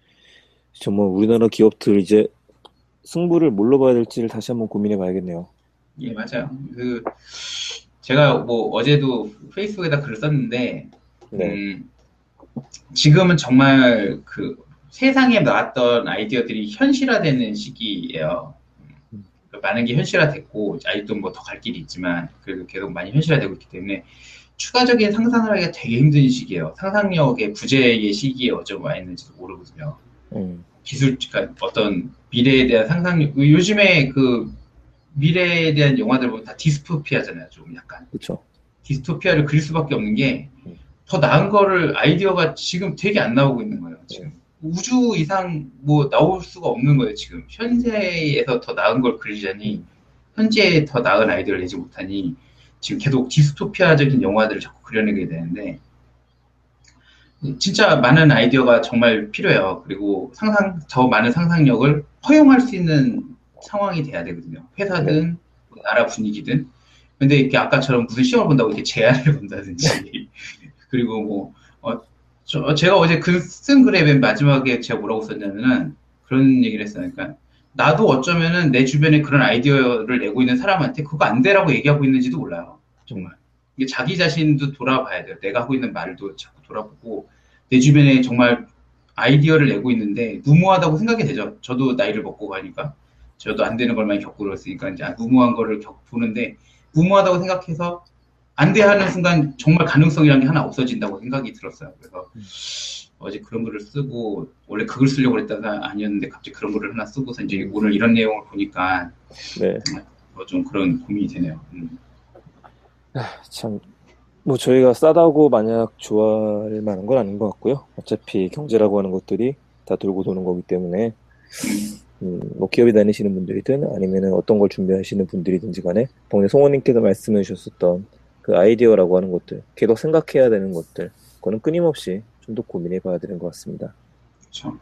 정말 우리나라 기업들 이제 승부를 뭘로 봐야 될지를 다시 한번 고민해 봐야겠네요. 예, 맞아요. 제가 뭐 어제도 페이스북에다 글을 썼는데, 네. 음, 지금은 정말 세상에 나왔던 아이디어들이 현실화되는 시기예요. 음, 많은 게 현실화됐고, 아직도 뭐 더 갈 길이 있지만, 그래도 계속 많이 현실화되고 있기 때문에, 추가적인 상상을 하기가 되게 힘든 시기예요. 상상력의 부재의 시기에 어쩌 와 있는지도 모르거든요. 음, 그러니까 어떤 미래에 대한 상상력, 요즘에 미래에 대한 영화들 보면 다 디스토피아잖아요, 좀 약간. 그쵸. 디스토피아를 그릴 수밖에 없는 게, 음, 더 나은 거를 아이디어가 지금 되게 안 나오고 있는 거예요, 음, 지금. 우주 이상 뭐 나올 수가 없는 거예요, 지금. 현재에서 더 나은 걸 그리자니, 음, 현재에 더 나은 아이디어를 내지 못하니, 지금 계속 디스토피아적인 영화들을 자꾸 그려내게 되는데, 진짜 많은 아이디어가 정말 필요해요. 그리고 더 많은 상상력을 허용할 수 있는 상황이 돼야 되거든요. 네. 회사든, 나라 분위기든. 근데 이렇게 아까처럼 무슨 시험을 본다고 이렇게 제안을 본다든지, 그리고 뭐, 제가 어제 쓴 글에 맨 마지막에 제가 뭐라고 썼냐면은 그런 얘기를 했어요. 그러니까 나도 어쩌면은 내 주변에 그런 아이디어를 내고 있는 사람한테 그거 안 되라고 얘기하고 있는지도 몰라요. 음, 정말. 이게 자기 자신도 돌아봐야 돼요. 내가 하고 있는 말도 자꾸 돌아보고 내 주변에 정말 아이디어를 내고 있는데 무모하다고 생각이 되죠. 저도 나이를 먹고 가니까. 저도 안 되는 걸 많이 겪고 그랬으니까 이제 무모한 거를 보는데 무모하다고 생각해서 안 돼 하는 순간 정말 가능성이라는 게 하나 없어진다고 생각이 들었어요. 그래서 음. 어제 그런 글을 쓰고 원래 그걸 쓰려고 했다가 아니었는데 갑자기 그런 글을 하나 쓰고서 이제 음, 오늘 이런 내용을 보니까 네. 좀 그런 고민이 되네요. 참, 뭐 저희가 싸다고 만약 좋아할 만한 건 아닌 것 같고요. 어차피 경제라고 하는 것들이 다 돌고 도는 거기 때문에 음, 뭐 기업에 다니시는 분들이든 아니면은 어떤 걸 준비하시는 분들이든지 간에 방금 송원님께서 말씀해 주셨었던 그 아이디어라고 하는 것들, 계속 생각해야 되는 것들, 그거는 끊임없이 좀 더 고민해 봐야 되는 것 같습니다. 그렇죠.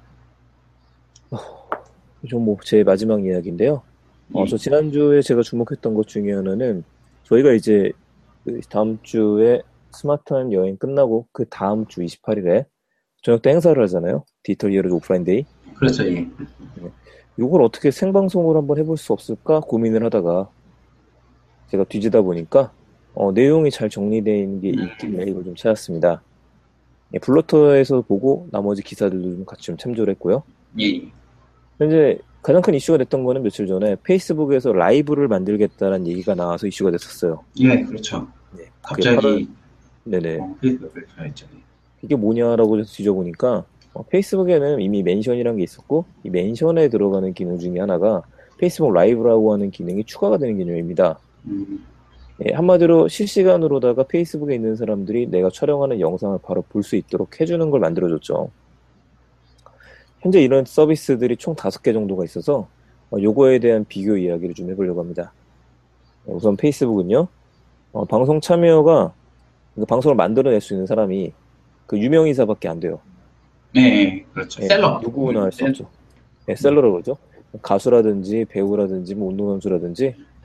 좀 뭐 제 마지막 이야기인데요. 예, 저 지난주에 제가 주목했던 것 중에 하나는 저희가 이제 그 다음 주에 스마트한 여행 끝나고 그 다음 주 28일에 저녁 때 행사를 하잖아요. 디지털 히어로즈 오프라인 데이. 그렇죠. 예. 네. 이걸 어떻게 생방송으로 한번 해볼 수 없을까 고민을 하다가 제가 뒤지다 보니까 내용이 잘 정리되어 있는 게 있길래 이걸 좀 찾았습니다. 예, 블러터에서 보고 나머지 기사들도 좀 같이 좀 참조를 했고요. 예. 현재 가장 큰 이슈가 됐던 거는 며칠 전에 페이스북에서 라이브를 만들겠다는 얘기가 나와서 이슈가 됐었어요. 예, 그렇죠. 네. 그게 8월, 갑자기 네네. 페이스북을 켜했죠. 이게 뭐냐라고 해서 뒤져보니까 페이스북에는 이미 멘션이라는 게 있었고 이 멘션에 들어가는 기능 중에 하나가 페이스북 라이브라고 하는 기능이 추가가 되는 기능입니다. 음, 예, 한마디로 실시간으로다가 페이스북에 있는 사람들이 내가 촬영하는 영상을 바로 볼 수 있도록 해주는 걸 만들어줬죠. 현재 이런 서비스들이 총 5개 정도가 있어서 요거에 대한 비교 이야기를 좀 해보려고 합니다. 우선 페이스북은요, 방송 참여가 그 방송을 만들어낼 수 있는 사람이 그 유명인사밖에 안 돼요. 네, 그렇죠. 예, 셀러. 누구나 할 수 없죠. 예, 셀러라고 그러죠. 가수라든지 배우라든지 뭐 운동선수라든지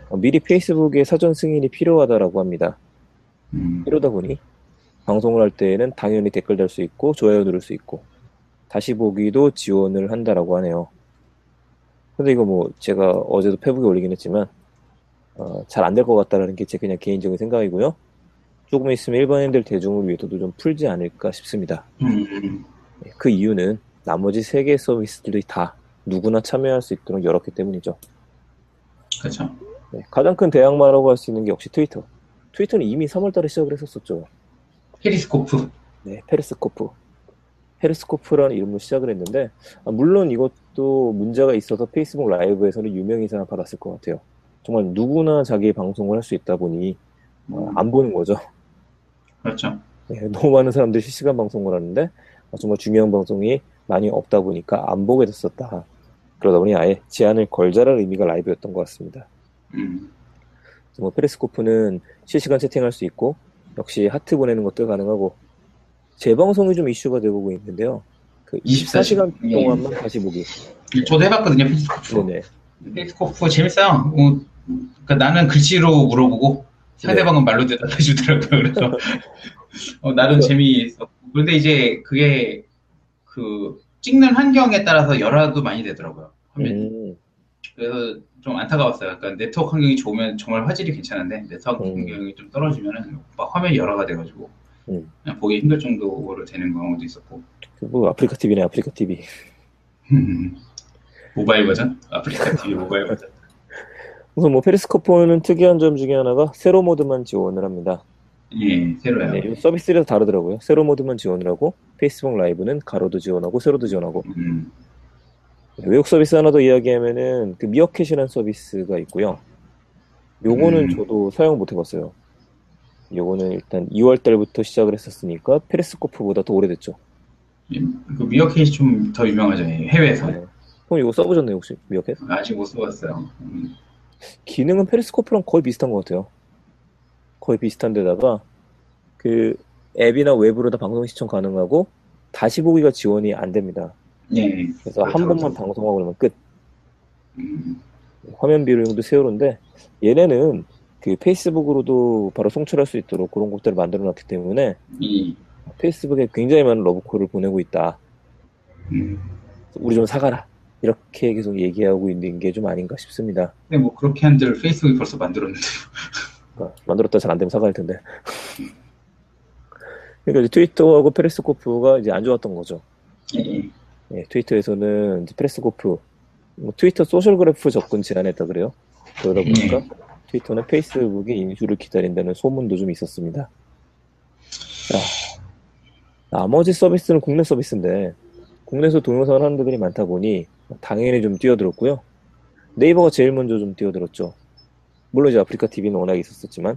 미리 페이스북에 사전 승인이 필요하다라고 합니다. 이러다 보니 방송을 할 때에는 당연히 댓글 달 수 있고 좋아요 누를 수 있고 다시 보기도 지원을 한다라고 하네요. 근데 이거 뭐 제가 어제도 페북에 올리긴 했지만 잘 안 될 것 같다라는 게 제 그냥 개인적인 생각이고요. 조금 있으면 일반인들 대중을 위해서도 좀 풀지 않을까 싶습니다. 그 이유는 나머지 3개의 서비스들이 다 누구나 참여할 수 있도록 열었기 때문이죠. 그렇죠. 네, 가장 큰 대항마라고 할 수 있는 게 역시 트위터. 트위터는 이미 3월달에 시작을 했었죠. 페리스코프. 네, 페리스코프. 페리스코프라는 이름으로 시작을 했는데 물론 이것도 문제가 있어서 페이스북 라이브에서는 유명인상을 받았을 것 같아요. 정말 누구나 자기의 방송을 할 수 있다 보니 안 보는 거죠. 그렇죠. 네, 너무 많은 사람들이 실시간 방송을 하는데 정말 중요한 방송이 많이 없다 보니까 안 보게 됐었다. 그러다 보니 아예 제한을 걸자라는 의미가 라이브였던 것 같습니다. 뭐 페리스코프는 실시간 채팅할 수 있고 역시 하트 보내는 것도 가능하고 재방송이 좀 이슈가 되고 있는데요. 그 24시간 동안만 다시 보기. 저도 해봤거든요, 페리스코프. 네네. 페리스코프 재밌어요. 그러니까 나는 글씨로 물어보고 상대방은 말로 대답해주더라고요. 그래서 나름 재미있었고. 그런데 이제 그게 그 찍는 환경에 따라서 열화도 많이 되더라고요. 화면이. 그래서 좀 안타까웠어요. 그러니까 네트워크 환경이 좋으면 정말 화질이 괜찮은데 네트워크 환경이 좀 떨어지면은 막 화면이 열화가 돼가지고 그냥 보기 힘들 정도로 되는 경우도 있었고. 뭐 아프리카 TV네, 아프리카 TV. 모바일 버전? 아프리카 TV 모바일 버전. 우선 뭐 페리스코프는 특이한 점 중에 하나가 세로 모드만 지원을 합니다. 예, 세로요. 네, 서비스에서 다르더라고요. 세로 모드만 지원을 하고 페이스북 라이브는 가로도 지원하고 세로도 지원하고. 외국 서비스 하나 더 이야기하면은 그 미어캣이라는 서비스가 있고요. 요거는 저도 사용 못 해봤어요. 요거는 일단 2월 달부터 시작을 했었으니까 페리스코프보다 더 오래됐죠. 그 미어캣이 좀 더 유명하죠, 해외에서. 네. 그럼 이거 써보셨나요, 혹시 미어캣? 아직 못 써봤어요. 기능은 페리스코프랑 거의 비슷한 것 같아요. 거의 비슷한 데다가 그 앱이나 웹으로 다 방송 시청 가능하고 다시 보기가 지원이 안 됩니다. 예. 그래서 한 번만 방송하고 그러면 끝. 화면 비율도 세월인데 얘네는 그 페이스북으로도 바로 송출할 수 있도록 그런 것들을 만들어 놨기 때문에 페이스북에 굉장히 많은 러브콜을 보내고 있다. 우리 좀 사가라. 이렇게 계속 얘기하고 있는 게 좀 아닌가 싶습니다. 근데 뭐 그렇게 한들 페이스북이 벌써 만들었는데요. 만들었다 잘 안 되면 사갈 텐데. 그러니까 이제 트위터하고 페리스코프가 이제 안 좋았던 거죠. 네, 트위터에서는 이제 페리스코프, 뭐 트위터 소셜 그래프 접근 제한했다 그래요. 그러다 보니까 트위터는 페이스북의 인수를 기다린다는 소문도 좀 있었습니다. 자, 나머지 서비스는 국내 서비스인데 국내에서 동영상을 하는 데들이 많다 보니 당연히 좀 뛰어들었고요. 네이버가 제일 먼저 좀 뛰어들었죠. 물론 이제 아프리카 TV는 워낙 있었지만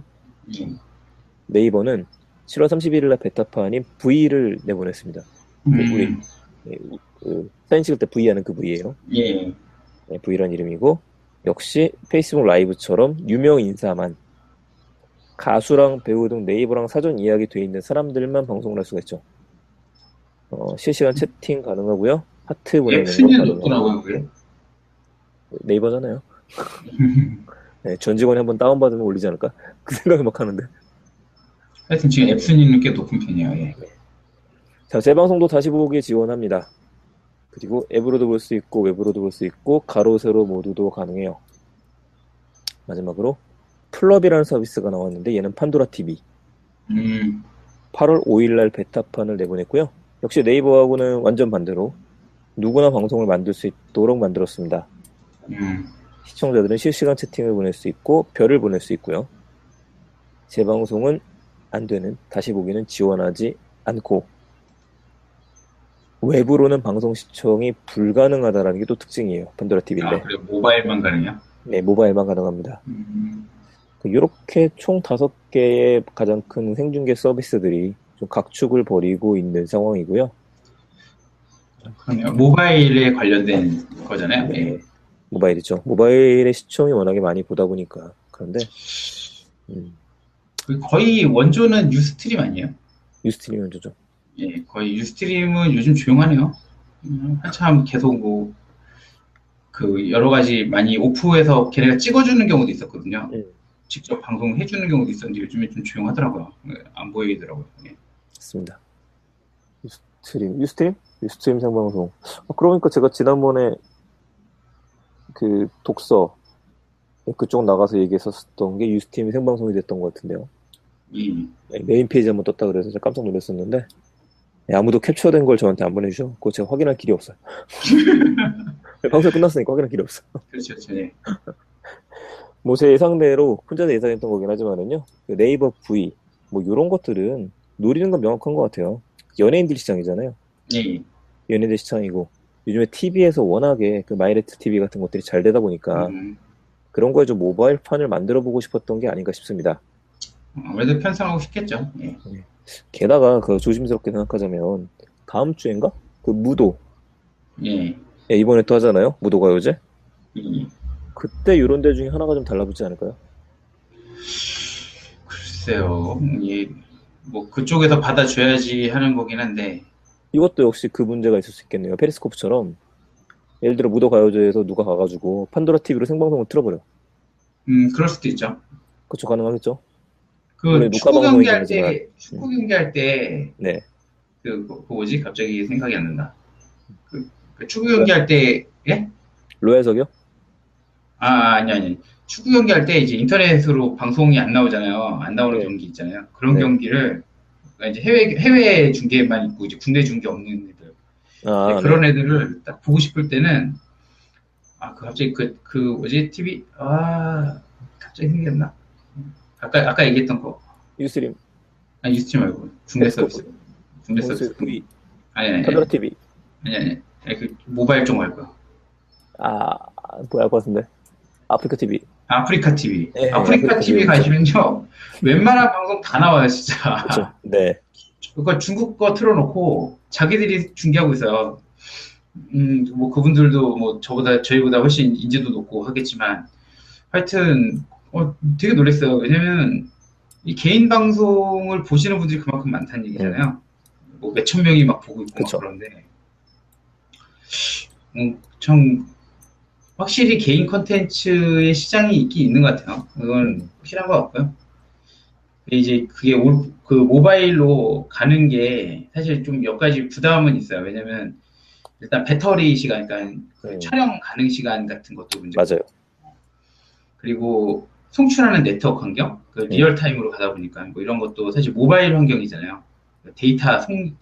네이버는 7월 31일 날 베타판인 V를 내보냈습니다. 우리 사진 찍을 때 V 하는 그 V예요. 네, V라는 이름이고 역시 페이스북 라이브처럼 유명 인사만 가수랑 배우 등 네이버랑 사전 이야기 돼 있는 사람들만 방송을 할 수가 있죠. 실시간 채팅 가능하고요. 하트 보내는 거 가능하고요. 네이버잖아요. 네, 전 직원이 한번 다운받으면 올리지 않을까? 그 생각을 막 하는데. 하여튼 지금 앱 순위는 꽤 높은 편이에요. 예. 자, 재방송도 다시 보기에 지원합니다. 그리고 앱으로도 볼 수 있고 웹으로도 볼 수 있고 가로 세로 모두도 가능해요. 마지막으로 플럽이라는 서비스가 나왔는데 얘는 판도라 TV. 8월 5일 날 베타판을 내보냈고요. 역시 네이버하고는 완전 반대로 누구나 방송을 만들 수 있도록 만들었습니다. 시청자들은 실시간 채팅을 보낼 수 있고 별을 보낼 수 있고요. 재방송은 안 되는, 다시 보기는 지원하지 않고 외부로는 방송 시청이 불가능하다라는 게 또 특징이에요. 판도라 TV인데. 그래 모바일만 가능해요? 네, 모바일만 가능합니다. 이렇게 총 5개의 가장 큰 생중계 서비스들이 좀 각축을 벌이고 있는 상황이고요. 그러면 모바일에 관련된 거잖아요. 네, 모바일이죠. 모바일의 시청이 워낙에 많이 보다 보니까. 그런데 거의 원조는 유스트림 아니에요? 유스트림 원조죠. 예, 거의 유스트림은 요즘 조용하네요. 한참 계속 뭐 그 여러 가지 많이 오프해서 걔네가 찍어주는 경우도 있었거든요. 예, 직접 방송해주는 경우도 있었는데 요즘에 좀 조용하더라고요. 안 보이더라고요. 예. 맞습니다. 유스트림 생방송. 그러니까 제가 지난번에 그 독서 그쪽 나가서 얘기했었던 게 유스트림 생방송이 됐던 것 같은데요. 이, 네, 메인 페이지 한번 떴다 그래서 제가 깜짝 놀랐었는데 네, 아무도 캡처된 걸 저한테 안 보내주죠. 그거 제가 확인할 길이 없어요. 방송 끝났으니까 확인할 길이 없어. 그렇죠. 예. 뭐 제 예상대로 혼자서 예상했던 거긴 하지만은요. 그 네이버 V 뭐 이런 것들은 노리는 건 명확한 것 같아요. 연예인들 시장이잖아요. 예. 연예인들 시장이고 요즘에 TV에서 워낙에 그 마이레트 TV 같은 것들이 잘 되다 보니까 그런 거에 좀 모바일판을 만들어 보고 싶었던 게 아닌가 싶습니다. 아무래도 편성하고 싶겠죠. 예. 게다가 그 조심스럽게 생각하자면 다음 주인가? 그 무도 예. 이번에 또 하잖아요. 무도가요제. 예. 그때 이런 데 중에 하나가 좀 달라붙지 않을까요? 글쎄요. 예. 뭐 그쪽에서 받아줘야지 하는 거긴 한데 이것도 역시 그 문제가 있을 수 있겠네요. 페리스코프처럼 예를 들어 무도가요제에서 누가 가가지고 판도라 TV로 생방송을 틀어버려. 그럴 수도 있죠. 그쵸, 가능하겠죠? 그 물론 녹화 방송이긴 하지만. 축구 경기할 때, 네. 그 뭐지? 갑자기 생각이 안 난다. 그 축구 경기할 때, 예? 로얄석이요? 아니. 축구 경기할 때 이제 인터넷으로 방송이 안 나오잖아요. 안 나오는 네. 경기 있잖아요. 그런 네. 경기를, 이제 해외 중계만 있고, 이제 국내 중계 없는 애들. 아, 그런 네. 애들을 딱 보고 싶을 때는, 갑자기 뭐지? TV? 갑자기 생각이 안 나. 아까 얘기했던 거. 유스트림, 유스트림 말고, 중계 페리스코프, 서비스. 중계 서비스. V, 아니. 판도라 TV. 아니. 그 모바일 쪽 말고요. 뭐야, 할 것 같은데. 아프리카 TV. 아프리카 TV. 네, 아프리카 TV 가시면요. 웬만한 방송 다 나와요, 진짜. 그렇죠. 네. 그거 중국 거 틀어놓고 자기들이 중계하고 있어요. 뭐 그분들도 뭐 저희보다 훨씬 인지도 높고 하겠지만 하여튼 되게 놀랐어요. 왜냐면 이 개인 방송을 보시는 분들이 그만큼 많다는 얘기잖아요. 뭐 몇천 명이 막 보고 있고 막 그런데 참 확실히 개인 콘텐츠의 시장이 있긴 있는 것 같아요. 그건 확실한 것 같고요. 이제 그게 그 모바일로 가는 게 사실 좀 몇 가지 부담은 있어요. 왜냐면 일단 배터리 시간, 그러니까 그 촬영 가능 시간 같은 것도 문제고. 맞아요. 그리고 송출하는 네트워크 환경, 그 리얼타임으로 가다 보니까 뭐 이런 것도 사실 모바일 환경이잖아요. 데이터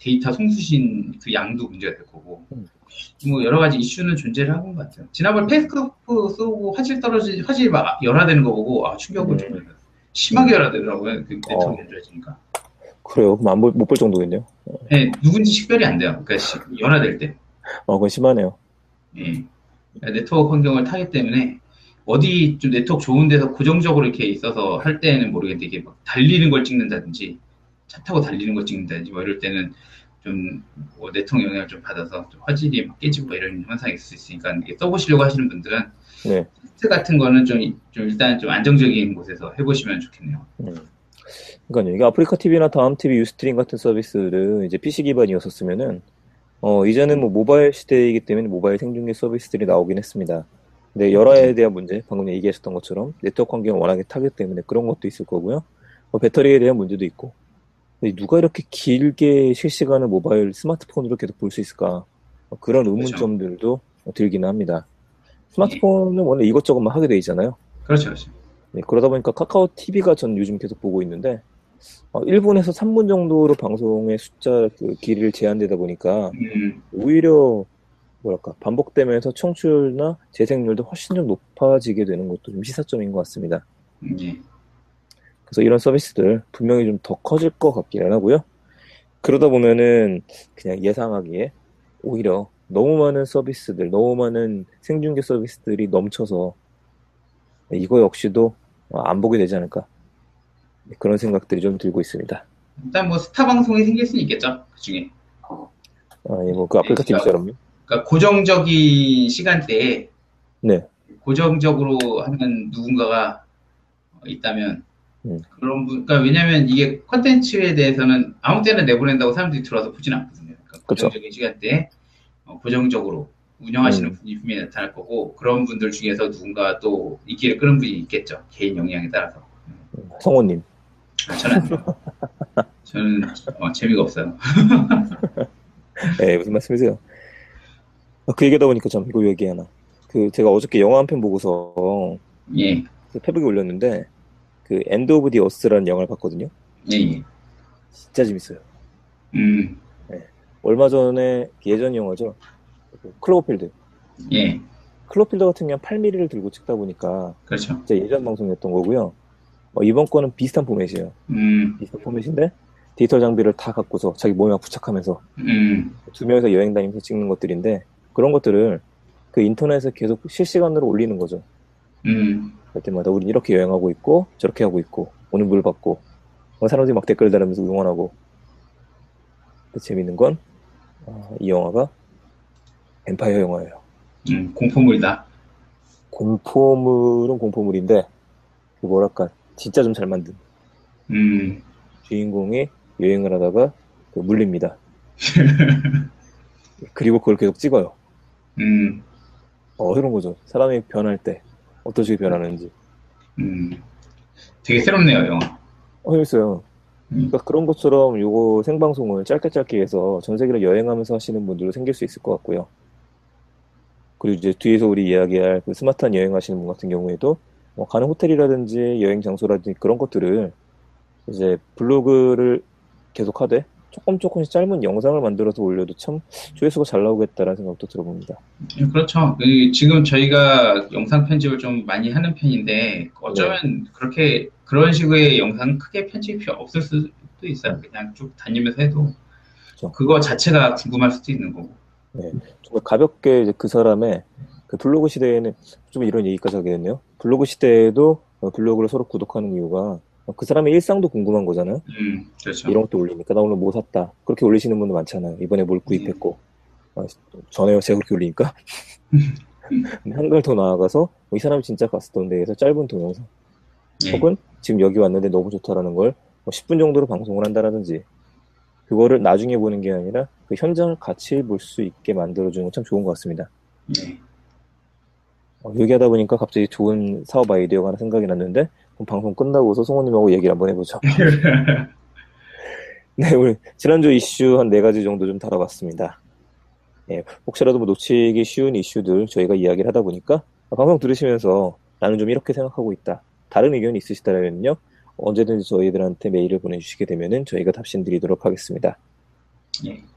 송수신 그 양도 문제가 될 거고. 뭐 여러 가지 이슈는 존재를 하는 것 같아요. 지난번 페이스코프 쏘고 화질 막 열화되는 거 보고 충격을 좀 심하게 열화되더라고요. 그 네트워크 연결해지니까. 그래요? 그럼 못 볼 정도겠네요. 네, 누군지 식별이 안 돼요. 그러니까 열화될 때. 그건 심하네요. 예. 네트워크 환경을 타기 때문에 어디 좀 네트워크 좋은 데서 고정적으로 이렇게 있어서 할 때는 모르겠는데 이게 막 달리는 걸 찍는다든지 차 타고 달리는 걸 찍는다든지 뭐 이럴 때는 좀 네트워크 영향을 좀 받아서 좀 화질이 막 깨지고 이런 현상이 있을 수 있으니까 이게 써보시려고 하시는 분들은 테스트 같은 거는 좀 일단 좀 안정적인 곳에서 해보시면 좋겠네요. 그러니까요. 이게 아프리카 TV나 다음 TV, 유스트림 같은 서비스들은 이제 PC 기반이었었으면은 이제는 뭐 모바일 시대이기 때문에 모바일 생중계 서비스들이 나오긴 했습니다. 근데 열화에 대한 문제, 방금 얘기하셨던 것처럼 네트워크 환경을 워낙에 타기 때문에 그런 것도 있을 거고요. 배터리에 대한 문제도 있고. 누가 이렇게 길게 실시간을 모바일 스마트폰으로 계속 볼 수 있을까? 그런 의문점들도 들기는 합니다. 스마트폰은 원래 이것저것만 하게 돼 있잖아요. 그렇죠. 네, 그러다 보니까 카카오 TV가 전 요즘 계속 보고 있는데 1분에서 3분 정도로 방송의 숫자 그 길이를 제한되다 보니까 오히려 뭐랄까 반복되면서 청취율이나 재생률도 훨씬 좀 높아지게 되는 것도 좀 시사점인 것 같습니다. 그래서 이런 서비스들 분명히 좀 더 커질 것 같기는 하고요. 그러다 보면은 그냥 예상하기에 오히려 너무 많은 서비스들, 너무 많은 생중계 서비스들이 넘쳐서 이거 역시도 안 보게 되지 않을까. 그런 생각들이 좀 들고 있습니다. 일단 뭐 스타 방송이 생길 수는 있겠죠. 그 중에. 그 아프리카 TV처럼요. 그러니까 고정적인 시간대에 네. 고정적으로 하는 누군가가 있다면 그런 분, 그러니까 왜냐면 이게 컨텐츠에 대해서는 아무 때나 내보낸다고 사람들이 들어와서 보지는 않거든요. 그러니까 고정적인 시간대에 고정적으로 운영하시는 분이 분명히 나타날 거고, 그런 분들 중에서 누군가 또 인기를 끄는 분이 있겠죠. 개인 역량에 따라서. 성우님. 저는 안 돼요. 저는 재미가 없어요. 네, 무슨 말씀이세요? 그 얘기하다 보니까 참 이거 얘기 하나. 제가 어저께 영화 한 편 보고서 예, 페북에 올렸는데 엔드 오브 디 어스라는 영화를 봤거든요. 예, 예. 진짜 재밌어요. 음, 네. 얼마 전에 예전 영화죠. 클로버필드. 예, 클로버필드 같은 경우는 8mm를 들고 찍다 보니까 그렇죠. 진짜 예전 방송이었던 거고요. 이번 거는 비슷한 포맷이에요. 비슷한 포맷인데 디지털 장비를 다 갖고서 자기 몸에 부착하면서 두 명이서 여행 다니면서 찍는 것들인데 그런 것들을 그 인터넷에 계속 실시간으로 올리는 거죠. 그럴 때마다 우린 이렇게 여행하고 있고 저렇게 하고 있고 오늘 물 받고 사람들이 막 댓글 달으면서 응원하고. 재밌는 건 이 영화가 뱀파이어 영화예요. 공포물이다. 공포물은 공포물인데 뭐랄까 진짜 좀 잘 만든. 주인공이 여행을 하다가 물립니다. 그리고 그걸 계속 찍어요. 이런 거죠. 사람이 변할 때 어떤 식으로 변하는지. 되게 새롭네요, 영화. 재밌어요. 그러니까 그런 것처럼 요거 생방송을 짧게 해서 전 세계를 여행하면서 하시는 분들도 생길 수 있을 것 같고요. 그리고 이제 뒤에서 우리 이야기할 스마트한 여행하시는 분 같은 경우에도 가는 호텔이라든지 여행 장소라든지 그런 것들을 이제 블로그를 계속 하되 조금씩 짧은 영상을 만들어서 올려도 참 조회수가 잘 나오겠다라는 생각도 들어봅니다. 그렇죠. 지금 저희가 영상 편집을 좀 많이 하는 편인데 어쩌면 그렇게 그런 식의 영상 크게 편집이 필요 없을 수도 있어요. 그냥 쭉 다니면서 해도 그렇죠. 그거 자체가 궁금할 수도 있는 거고. 네, 정말 가볍게 이제 그 사람의 블로그 시대에는 좀 이런 얘기까지 하게 됐네요. 블로그 시대에도 블로그를 서로 구독하는 이유가 그 사람의 일상도 궁금한 거잖아요. 그렇죠. 이런 것도 올리니까 나 오늘 뭐 샀다. 그렇게 올리시는 분들 많잖아요. 이번에 뭘 구입했고. 전에요 제가 그렇게 올리니까. 한걸 더 나아가서 이 사람이 진짜 갔었던 데에서 짧은 동영상. 혹은 지금 여기 왔는데 너무 좋다라는 걸 10분 정도로 방송을 한다라든지 그거를 나중에 보는 게 아니라 그 현장을 같이 볼 수 있게 만들어주는 건 참 좋은 것 같습니다. 얘기하다 보니까 갑자기 좋은 사업 아이디어가 하나 생각이 났는데 그럼 방송 끝나고서 송호님하고 얘기를 한번 해보죠. 네, 오늘 지난주 이슈 한 4가지 정도 좀 다뤄봤습니다. 혹시라도 놓치기 쉬운 이슈들 저희가 이야기를 하다 보니까 방송 들으시면서 나는 좀 이렇게 생각하고 있다. 다른 의견이 있으시다면요. 언제든지 저희들한테 메일을 보내주시게 되면은 저희가 답신 드리도록 하겠습니다.